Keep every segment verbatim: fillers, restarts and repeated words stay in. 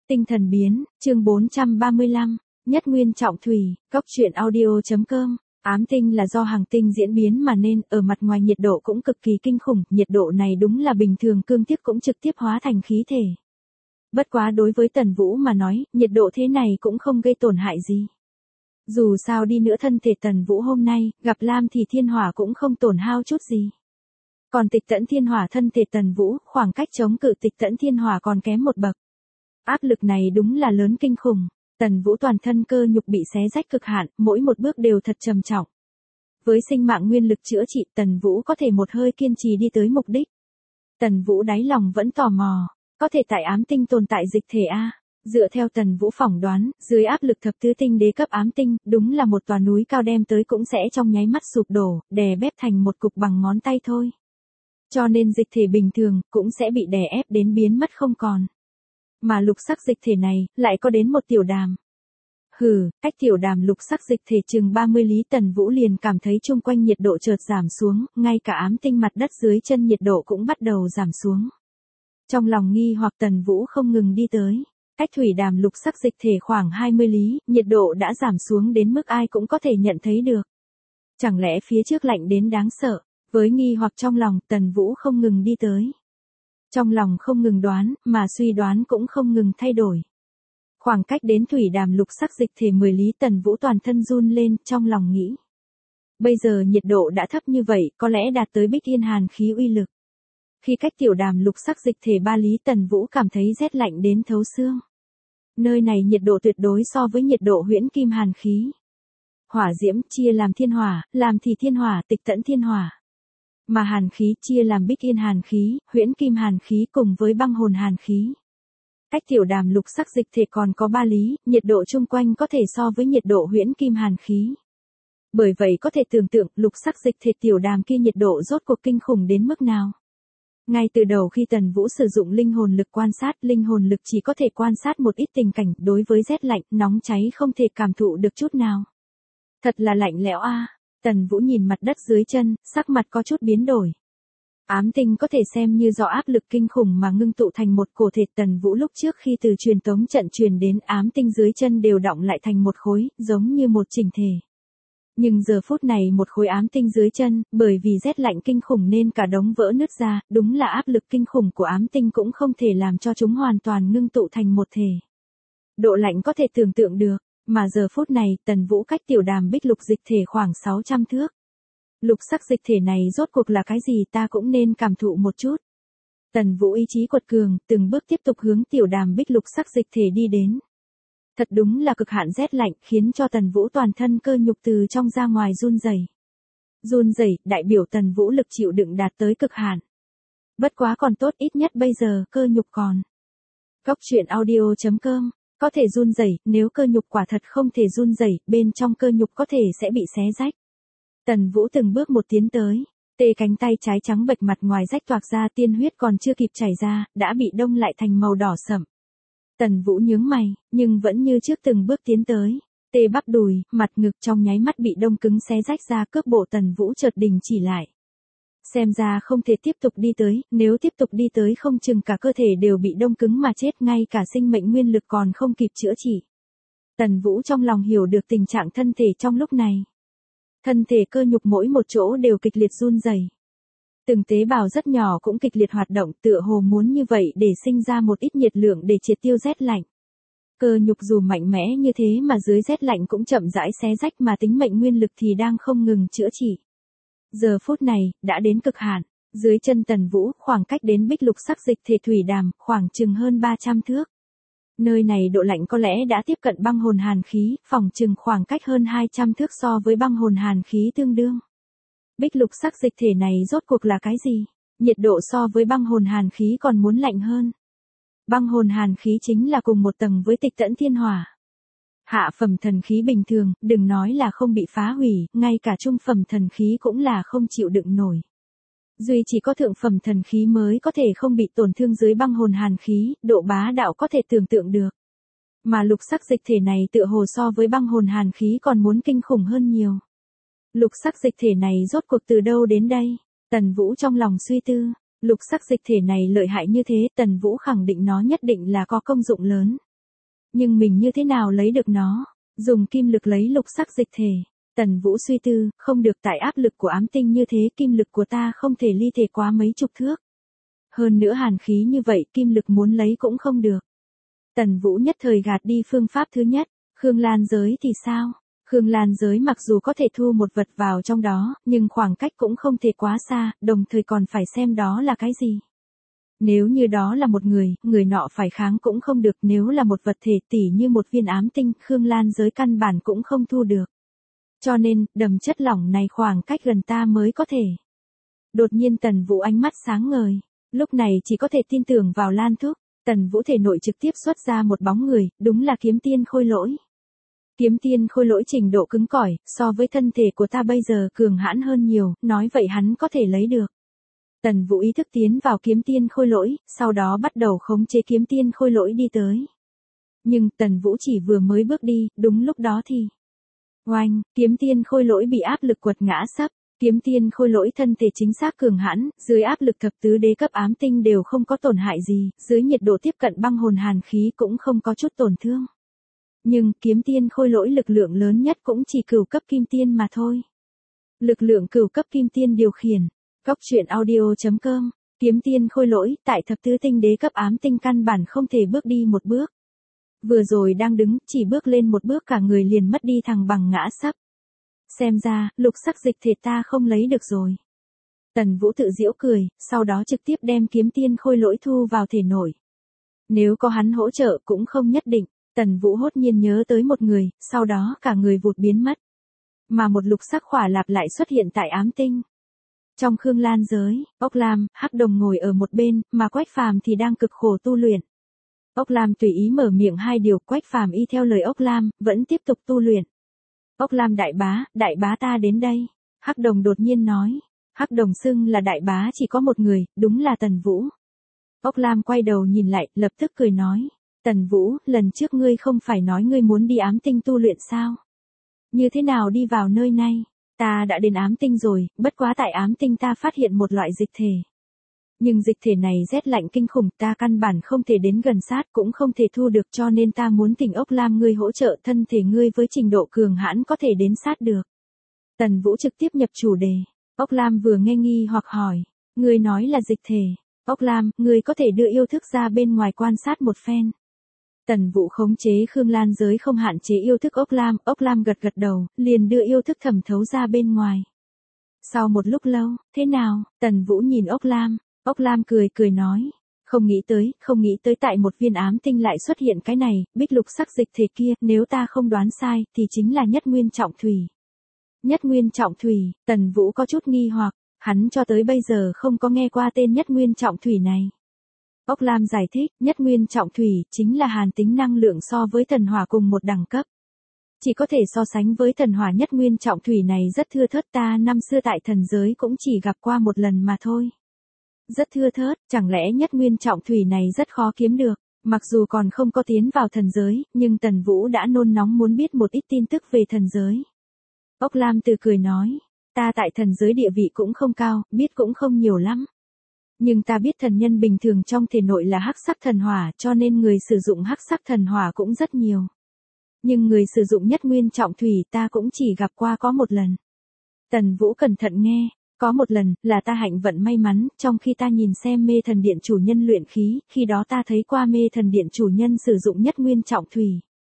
Tinh thần biến, chương bốn trăm ba mươi lăm, nhất nguyên trọng thủy, cốc truyện audio.com. Ám tinh là do hành tinh diễn biến mà nên, ở mặt ngoài nhiệt độ cũng cực kỳ kinh khủng, nhiệt độ này đúng là bình thường cương tiếp cũng trực tiếp hóa thành khí thể. Bất quá đối với Tần Vũ mà nói, nhiệt độ thế này cũng không gây tổn hại gì. Dù sao đi nữa thân thể Tần Vũ hôm nay, gặp Lam thì thiên hỏa cũng không tổn hao chút gì. Còn tịch tẫn thiên hỏa thân thể Tần Vũ, khoảng cách chống cự tịch tẫn thiên hỏa còn kém một bậc. Áp lực này đúng là lớn kinh khủng. Tần Vũ toàn thân cơ nhục bị xé rách cực hạn, mỗi một bước đều thật trầm trọng. Với sinh mạng nguyên lực chữa trị, Tần Vũ có thể một hơi kiên trì đi tới mục đích. Tần Vũ đáy lòng vẫn tò mò, có thể tại ám tinh tồn tại dịch thể A. Dựa theo Tần Vũ phỏng đoán, dưới áp lực thập tứ tinh đế cấp ám tinh, đúng là một tòa núi cao đem tới cũng sẽ trong nháy mắt sụp đổ, đè bép thành một cục bằng ngón tay thôi. Cho nên dịch thể bình thường, cũng sẽ bị đè ép đến biến mất không còn. Mà lục sắc dịch thể này, lại có đến một tiểu đàm. Hừ, cách tiểu đàm lục sắc dịch thể chừng ba mươi lý Tần Vũ liền cảm thấy chung quanh nhiệt độ chợt giảm xuống, ngay cả ám tinh mặt đất dưới chân nhiệt độ cũng bắt đầu giảm xuống. Trong lòng nghi hoặc Tần Vũ không ngừng đi tới. Cách thủy đàm lục sắc dịch thể khoảng hai mươi lý, nhiệt độ đã giảm xuống đến mức ai cũng có thể nhận thấy được. Chẳng lẽ phía trước lạnh đến đáng sợ, với nghi hoặc trong lòng Tần Vũ không ngừng đi tới. Trong lòng không ngừng đoán, mà suy đoán cũng không ngừng thay đổi. Khoảng cách đến thủy đàm lục sắc dịch thể mười lý Tần Vũ toàn thân run lên, trong lòng nghĩ. Bây giờ nhiệt độ đã thấp như vậy, có lẽ đạt tới bích yên hàn khí uy lực. Khi cách tiểu đàm lục sắc dịch thể ba lý Tần Vũ cảm thấy rét lạnh đến thấu xương. Nơi này nhiệt độ tuyệt đối so với nhiệt độ huyễn kim hàn khí. Hỏa diễm chia làm thiên hỏa, làm thì thiên hỏa, tịch tẫn thiên hỏa. Mà hàn khí chia làm bích yên hàn khí, huyễn kim hàn khí cùng với băng hồn hàn khí. Cách tiểu đàm lục sắc dịch thể còn có ba lý, nhiệt độ chung quanh có thể so với nhiệt độ huyễn kim hàn khí. Bởi vậy có thể tưởng tượng lục sắc dịch thể tiểu đàm kia nhiệt độ rốt cuộc kinh khủng đến mức nào. Ngay từ đầu khi Tần Vũ sử dụng linh hồn lực quan sát, linh hồn lực chỉ có thể quan sát một ít tình cảnh, đối với rét lạnh, nóng cháy không thể cảm thụ được chút nào. Thật là lạnh lẽo a. Tần Vũ nhìn mặt đất dưới chân, sắc mặt có chút biến đổi. Ám tinh có thể xem như do áp lực kinh khủng mà ngưng tụ thành một cổ thể. Tần Vũ lúc trước khi từ truyền tống trận truyền đến ám tinh dưới chân đều đọng lại thành một khối, giống như một chỉnh thể. Nhưng giờ phút này một khối ám tinh dưới chân, bởi vì rét lạnh kinh khủng nên cả đống vỡ nứt ra, đúng là áp lực kinh khủng của ám tinh cũng không thể làm cho chúng hoàn toàn ngưng tụ thành một thể. Độ lạnh có thể tưởng tượng được. Mà giờ phút này, Tần Vũ cách tiểu đàm bích lục dịch thể khoảng sáu trăm thước. Lục sắc dịch thể này rốt cuộc là cái gì ta cũng nên cảm thụ một chút. Tần Vũ ý chí quật cường, từng bước tiếp tục hướng tiểu đàm bích lục sắc dịch thể đi đến. Thật đúng là cực hạn rét lạnh, khiến cho Tần Vũ toàn thân cơ nhục từ trong ra ngoài run rẩy. Run rẩy, đại biểu Tần Vũ lực chịu đựng đạt tới cực hạn. Bất quá còn tốt, ít nhất bây giờ cơ nhục còn. Cốc truyện audio.com. Có thể run rẩy, nếu cơ nhục quả thật không thể run rẩy, bên trong cơ nhục có thể sẽ bị xé rách. Tần Vũ từng bước một tiến tới, tê cánh tay trái trắng bệch mặt ngoài rách toạc ra, tiên huyết còn chưa kịp chảy ra, đã bị đông lại thành màu đỏ sẫm. Tần Vũ nhướng mày, nhưng vẫn như trước từng bước tiến tới, tê bắp đùi, mặt ngực trong nháy mắt bị đông cứng xé rách ra, cước bộ Tần Vũ chợt đình chỉ lại. Xem ra không thể tiếp tục đi tới, nếu tiếp tục đi tới không chừng cả cơ thể đều bị đông cứng mà chết, ngay cả sinh mệnh nguyên lực còn không kịp chữa trị. Tần Vũ trong lòng hiểu được tình trạng thân thể trong lúc này. Thân thể cơ nhục mỗi một chỗ đều kịch liệt run rẩy. Từng tế bào rất nhỏ cũng kịch liệt hoạt động, tựa hồ muốn như vậy để sinh ra một ít nhiệt lượng để triệt tiêu rét lạnh. Cơ nhục dù mạnh mẽ như thế mà dưới rét lạnh cũng chậm rãi xé rách, mà tính mệnh nguyên lực thì đang không ngừng chữa trị. Giờ phút này, đã đến cực hạn, dưới chân Tần Vũ, khoảng cách đến bích lục sắc dịch thể thủy đàm, khoảng chừng hơn ba trăm thước. Nơi này độ lạnh có lẽ đã tiếp cận băng hồn hàn khí, phòng chừng khoảng cách hơn hai trăm thước so với băng hồn hàn khí tương đương. Bích lục sắc dịch thể này rốt cuộc là cái gì? Nhiệt độ so với băng hồn hàn khí còn muốn lạnh hơn. Băng hồn hàn khí chính là cùng một tầng với tịch tẫn thiên hỏa. Hạ phẩm thần khí bình thường, đừng nói là không bị phá hủy, ngay cả trung phẩm thần khí cũng là không chịu đựng nổi. Duy chỉ có thượng phẩm thần khí mới có thể không bị tổn thương dưới băng hồn hàn khí, độ bá đạo có thể tưởng tượng được. Mà lục sắc dịch thể này tựa hồ so với băng hồn hàn khí còn muốn kinh khủng hơn nhiều. Lục sắc dịch thể này rốt cuộc từ đâu đến đây? Tần Vũ trong lòng suy tư, lục sắc dịch thể này lợi hại như thế, Tần Vũ khẳng định nó nhất định là có công dụng lớn. Nhưng mình như thế nào lấy được nó? Dùng kim lực lấy lục sắc dịch thể. Tần Vũ suy tư, không được, tại áp lực của ám tinh như thế kim lực của ta không thể ly thể quá mấy chục thước. Hơn nữa hàn khí như vậy kim lực muốn lấy cũng không được. Tần Vũ nhất thời gạt đi phương pháp thứ nhất. Khương Lan giới thì sao? Khương Lan giới mặc dù có thể thu một vật vào trong đó, nhưng khoảng cách cũng không thể quá xa, đồng thời còn phải xem đó là cái gì. Nếu như đó là một người, người nọ phải kháng cũng không được, nếu là một vật thể tỉ như một viên ám tinh, Khương Lan giới căn bản cũng không thu được. Cho nên, đầm chất lỏng này khoảng cách gần ta mới có thể. Đột nhiên Tần Vũ ánh mắt sáng ngời, lúc này chỉ có thể tin tưởng vào Lan Thúc. Tần Vũ thể nội trực tiếp xuất ra một bóng người, đúng là Kiếm Tiên Khôi Lỗi. Kiếm Tiên Khôi Lỗi trình độ cứng cỏi, so với thân thể của ta bây giờ cường hãn hơn nhiều, nói vậy hắn có thể lấy được. Tần Vũ ý thức tiến vào Kiếm Tiên Khôi Lỗi, sau đó bắt đầu khống chế Kiếm Tiên Khôi Lỗi đi tới. Nhưng Tần Vũ chỉ vừa mới bước đi, đúng lúc đó thì oanh, Kiếm Tiên Khôi Lỗi bị áp lực quật ngã sấp. Kiếm Tiên Khôi Lỗi thân thể chính xác cường hãn, dưới áp lực thập tứ đế cấp ám tinh đều không có tổn hại gì, dưới nhiệt độ tiếp cận băng hồn hàn khí cũng không có chút tổn thương. Nhưng Kiếm Tiên Khôi Lỗi lực lượng lớn nhất cũng chỉ cửu cấp kim tiên mà thôi. Lực lượng cửu cấp kim tiên điều khiển. Cóc truyện audio chấm com. Kiếm Tiên Khôi Lỗi tại thập tứ tinh đế cấp ám tinh căn bản không thể bước đi một bước. Vừa rồi đang đứng, chỉ bước lên một bước cả người liền mất đi thằng bằng ngã sấp. Xem ra, lục sắc dịch thể ta không lấy được rồi. Tần Vũ tự giễu cười, sau đó trực tiếp đem Kiếm Tiên Khôi Lỗi thu vào thể nội. Nếu có hắn hỗ trợ cũng không nhất định. Tần Vũ hốt nhiên nhớ tới một người, sau đó cả người vụt biến mất. Mà một lục sắc khỏa lạp lại xuất hiện tại ám tinh. Trong Khương Lan giới, Ốc Lam, Hắc Đồng ngồi ở một bên, mà Quách Phàm thì đang cực khổ tu luyện. Ốc Lam tùy ý mở miệng hai điều, Quách Phàm y theo lời Ốc Lam, vẫn tiếp tục tu luyện. Ốc Lam đại bá, đại bá ta đến đây. Hắc Đồng đột nhiên nói. Hắc Đồng xưng là đại bá chỉ có một người, đúng là Tần Vũ. Ốc Lam quay đầu nhìn lại, lập tức cười nói. Tần Vũ, lần trước ngươi không phải nói ngươi muốn đi ám tinh tu luyện sao? Như thế nào đi vào nơi này? Ta đã đến ám tinh rồi, bất quá tại ám tinh ta phát hiện một loại dịch thể. Nhưng dịch thể này rét lạnh kinh khủng, ta căn bản không thể đến gần sát, cũng không thể thu được, cho nên ta muốn thỉnh Ốc Lam ngươi hỗ trợ, thân thể ngươi với trình độ cường hãn có thể đến sát được. Tần Vũ trực tiếp nhập chủ đề. Ốc Lam vừa nghe nghi hoặc hỏi, ngươi nói là dịch thể. Ốc Lam, ngươi có thể đưa yêu thức ra bên ngoài quan sát một phen. Tần Vũ khống chế Khương Lan giới không hạn chế yêu thức Ốc Lam, Ốc Lam gật gật đầu, liền đưa yêu thức thẩm thấu ra bên ngoài. Sau một lúc lâu, thế nào? Tần Vũ nhìn Ốc Lam, Ốc Lam cười cười nói, không nghĩ tới, không nghĩ tới tại một viên ám tinh lại xuất hiện cái này, bích lục sắc dịch thể kia, nếu ta không đoán sai, thì chính là nhất nguyên trọng thủy. Nhất nguyên trọng thủy, Tần Vũ có chút nghi hoặc, hắn cho tới bây giờ không có nghe qua tên nhất nguyên trọng thủy này. Ốc Lam giải thích, nhất nguyên trọng thủy, chính là hàn tính năng lượng so với thần hỏa cùng một đẳng cấp. Chỉ có thể so sánh với thần hỏa nhất nguyên trọng thủy này rất thưa thớt, ta năm xưa tại thần giới cũng chỉ gặp qua một lần mà thôi. Rất thưa thớt, chẳng lẽ nhất nguyên trọng thủy này rất khó kiếm được, mặc dù còn không có tiến vào thần giới, nhưng Tần Vũ đã nôn nóng muốn biết một ít tin tức về thần giới. Ốc Lam từ cười nói, ta tại thần giới địa vị cũng không cao, biết cũng không nhiều lắm. Nhưng ta biết thần nhân bình thường trong thể nội là hắc sắc thần hỏa, cho nên người sử dụng hắc sắc thần hỏa cũng rất nhiều. Nhưng người sử dụng nhất nguyên trọng thủy ta cũng chỉ gặp qua có một lần. Tần Vũ cẩn thận nghe, có một lần, là ta hạnh vận may mắn, trong khi ta nhìn xem mê thần điện chủ nhân luyện khí, khi đó ta thấy qua mê thần điện chủ nhân sử dụng nhất nguyên trọng thủy.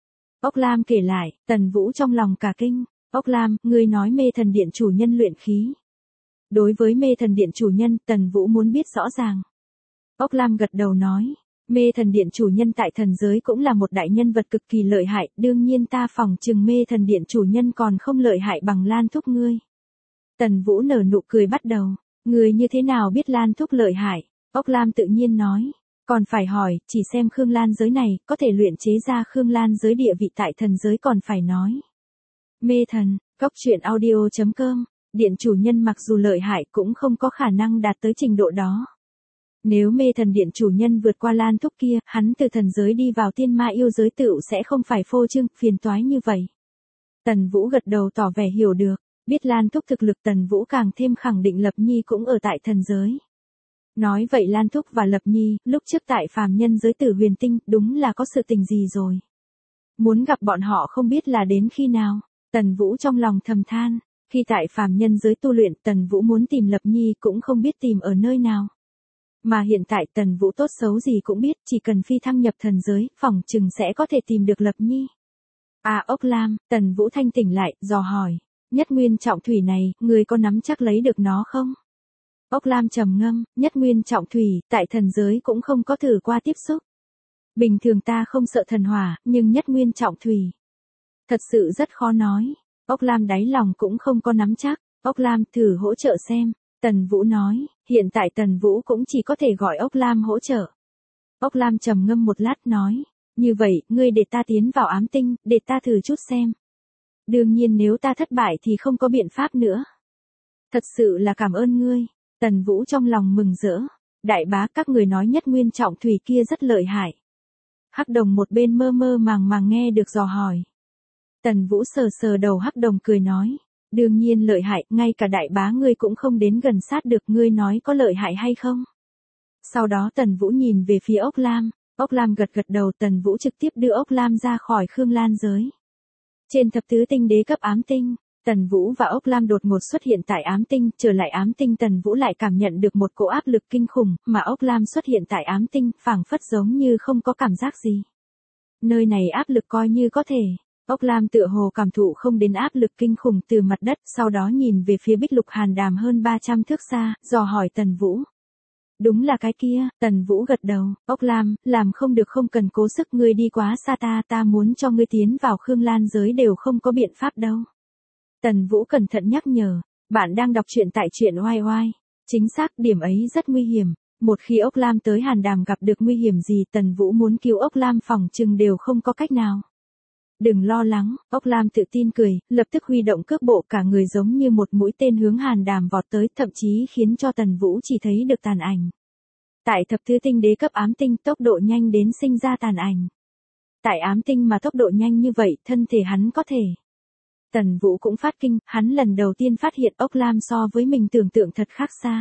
Ốc Lam kể lại, Tần Vũ trong lòng cả kinh, Ốc Lam, ngươi nói mê thần điện chủ nhân luyện khí. Đối với mê thần điện chủ nhân, Tần Vũ muốn biết rõ ràng. Ốc Lam gật đầu nói, mê thần điện chủ nhân tại thần giới cũng là một đại nhân vật cực kỳ lợi hại, đương nhiên ta phỏng chừng mê thần điện chủ nhân còn không lợi hại bằng Lan Thúc ngươi. Tần Vũ nở nụ cười bắt đầu, ngươi như thế nào biết Lan Thúc lợi hại? Ốc Lam tự nhiên nói, còn phải hỏi, chỉ xem Khương Lan giới này, có thể luyện chế ra Khương Lan giới địa vị tại thần giới còn phải nói. Mê thần, cóc truyện audio chấm com. Điện chủ nhân mặc dù lợi hại cũng không có khả năng đạt tới trình độ đó. Nếu mê thần điện chủ nhân vượt qua Lan Thúc kia, hắn từ thần giới đi vào tiên ma yêu giới tựu sẽ không phải phô trương, phiền toái như vậy. Tần Vũ gật đầu tỏ vẻ hiểu được, biết Lan Thúc thực lực Tần Vũ càng thêm khẳng định Lập Nhi cũng ở tại thần giới. Nói vậy Lan Thúc và Lập Nhi, lúc trước tại phàm nhân giới tử huyền tinh, đúng là có sự tình gì rồi. Muốn gặp bọn họ không biết là đến khi nào. Tần Vũ trong lòng thầm than, khi tại phàm nhân giới tu luyện Tần Vũ muốn tìm Lập Nhi cũng không biết tìm ở nơi nào. Mà hiện tại Tần Vũ tốt xấu gì cũng biết, chỉ cần phi thăng nhập thần giới, phỏng chừng sẽ có thể tìm được Lập Nhi. À Ốc Lam, Tần Vũ thanh tỉnh lại, dò hỏi, nhất nguyên trọng thủy này, người có nắm chắc lấy được nó không? Ốc Lam trầm ngâm, nhất nguyên trọng thủy, tại thần giới cũng không có thử qua tiếp xúc. Bình thường ta không sợ thần hỏa, nhưng nhất nguyên trọng thủy. Thật sự rất khó nói. Ốc Lam đáy lòng cũng không có nắm chắc. Ốc Lam thử hỗ trợ xem. Tần Vũ nói, hiện tại Tần Vũ cũng chỉ có thể gọi Ốc Lam hỗ trợ. Ốc Lam trầm ngâm một lát nói, như vậy, ngươi để ta tiến vào ám tinh, để ta thử chút xem. Đương nhiên nếu ta thất bại thì không có biện pháp nữa. Thật sự là cảm ơn ngươi. Tần Vũ trong lòng mừng rỡ. Đại bá các người nói nhất nguyên trọng thủy kia rất lợi hại. Hắc Đồng một bên mơ mơ màng màng nghe được dò hỏi. Tần Vũ sờ sờ đầu Hắc Đồng cười nói, đương nhiên lợi hại, ngay cả đại bá ngươi cũng không đến gần sát được, ngươi nói có lợi hại hay không? Sau đó Tần Vũ nhìn về phía Ốc Lam, Ốc Lam gật gật đầu, Tần Vũ trực tiếp đưa Ốc Lam ra khỏi Khương Lan giới. Trên thập tứ tinh đế cấp ám tinh, Tần Vũ và Ốc Lam đột ngột xuất hiện tại ám tinh, trở lại ám tinh Tần Vũ lại cảm nhận được một cỗ áp lực kinh khủng, mà Ốc Lam xuất hiện tại ám tinh, phảng phất giống như không có cảm giác gì. Nơi này áp lực coi như có thể. Ốc Lam tựa hồ cảm thụ không đến áp lực kinh khủng từ mặt đất, sau đó nhìn về phía Bích Lục Hàn Đàm hơn ba trăm thước xa, dò hỏi Tần Vũ. Đúng là cái kia, Tần Vũ gật đầu, Ốc Lam, làm không được không cần cố sức, ngươi đi quá xa ta, ta muốn cho ngươi tiến vào Khương Lan giới đều không có biện pháp đâu. Tần Vũ cẩn thận nhắc nhở, bạn đang đọc truyện tại truyện oai oai. Chính xác, điểm ấy rất nguy hiểm. Một khi Ốc Lam tới Hàn Đàm gặp được nguy hiểm gì, Tần Vũ muốn cứu Ốc Lam phòng chừng đều không có cách nào. Đừng lo lắng, Ốc Lam tự tin cười, lập tức huy động cước bộ, cả người giống như một mũi tên hướng Hàn Đàm vọt tới, thậm chí khiến cho Tần Vũ chỉ thấy được tàn ảnh. Tại thập thứ tinh đế cấp ám tinh, tốc độ nhanh đến sinh ra tàn ảnh. Tại ám tinh mà tốc độ nhanh như vậy, thân thể hắn có thể. Tần Vũ cũng phát kinh, hắn lần đầu tiên phát hiện Ốc Lam so với mình tưởng tượng thật khác xa.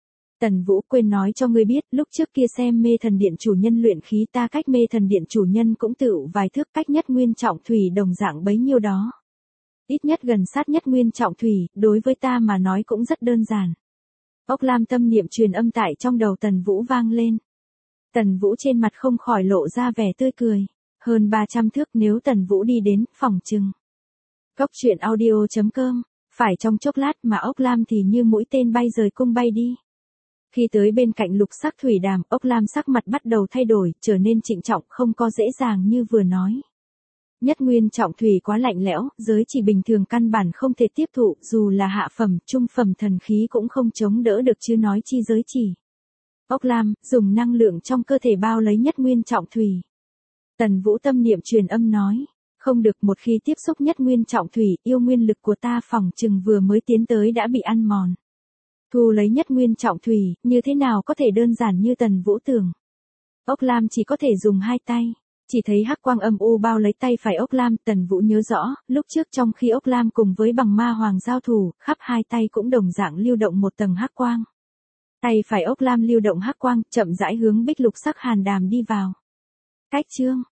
Tần Vũ quên nói cho ngươi biết, lúc trước kia xem mê thần điện chủ nhân luyện khí, ta cách mê thần điện chủ nhân cũng tựu vài thước, cách nhất nguyên trọng thủy đồng dạng bấy nhiêu đó. Ít nhất gần sát nhất nguyên trọng thủy, đối với ta mà nói cũng rất đơn giản. Ốc Lam tâm niệm truyền âm tại trong đầu Tần Vũ vang lên. Tần Vũ trên mặt không khỏi lộ ra vẻ tươi cười. Hơn ba trăm thước, nếu Tần Vũ đi đến, phòng chừng. Cốc truyện audio chấm com, phải trong chốc lát mà Ốc Lam thì như mũi tên bay rời cung bay đi. Khi tới bên cạnh lục sắc thủy đàm, Ốc Lam sắc mặt bắt đầu thay đổi, trở nên trịnh trọng, không có dễ dàng như vừa nói. Nhất nguyên trọng thủy quá lạnh lẽo, giới chỉ bình thường căn bản không thể tiếp thụ, dù là hạ phẩm, trung phẩm thần khí cũng không chống đỡ được chứ nói chi giới chỉ. Ốc Lam, dùng năng lượng trong cơ thể bao lấy nhất nguyên trọng thủy. Tần Vũ tâm niệm truyền âm nói, không được, một khi tiếp xúc nhất nguyên trọng thủy, yêu nguyên lực của ta phỏng chừng vừa mới tiến tới đã bị ăn mòn. Thu lấy nhất nguyên trọng thủy, như thế nào có thể đơn giản như Tần Vũ tưởng. Ốc Lam chỉ có thể dùng hai tay. Chỉ thấy hắc quang âm u bao lấy tay phải Ốc Lam, Tần Vũ nhớ rõ, lúc trước trong khi Ốc Lam cùng với bằng ma hoàng giao thủ, khắp hai tay cũng đồng dạng lưu động một tầng hắc quang. Tay phải Ốc Lam lưu động hắc quang, chậm rãi hướng bích lục sắc hàn đàm đi vào. Cách chương